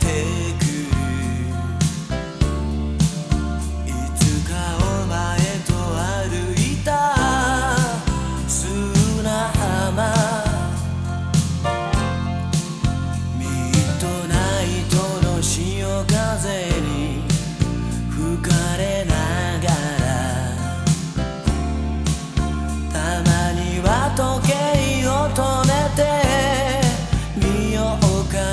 てくる。いつかお前と歩いた砂浜、ミッドナイトの潮風に吹かれながら、たまには時計を止めてみようか。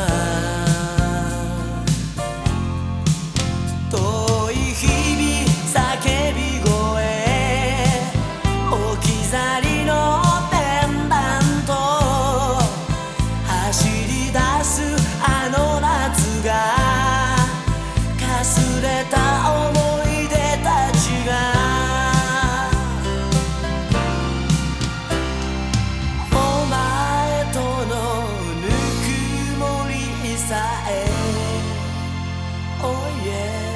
遠い日々叫び声、置き去りのペンダント、走り出すあの夏がかすれた思い出たちが、お前とのぬくもりさえ、Oh yeah、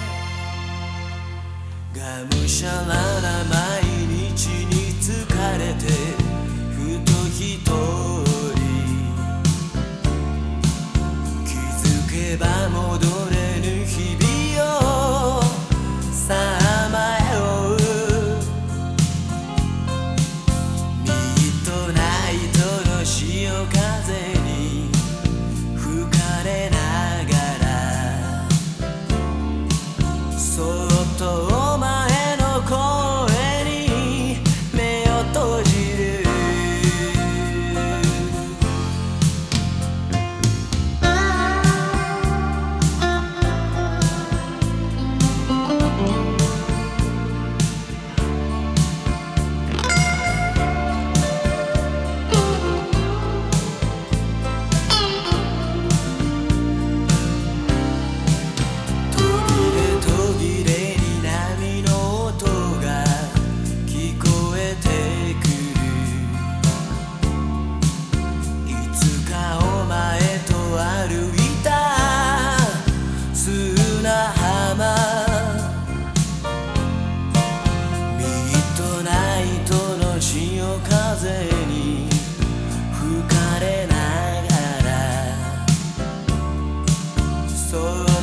がむしゃらな毎日に疲れてふと一人、気づけば戻れぬ日々をさまよう。ミッドナイトの潮風に吹かれながら、そっとお前の声に目を閉じる。風に吹かれながら、そう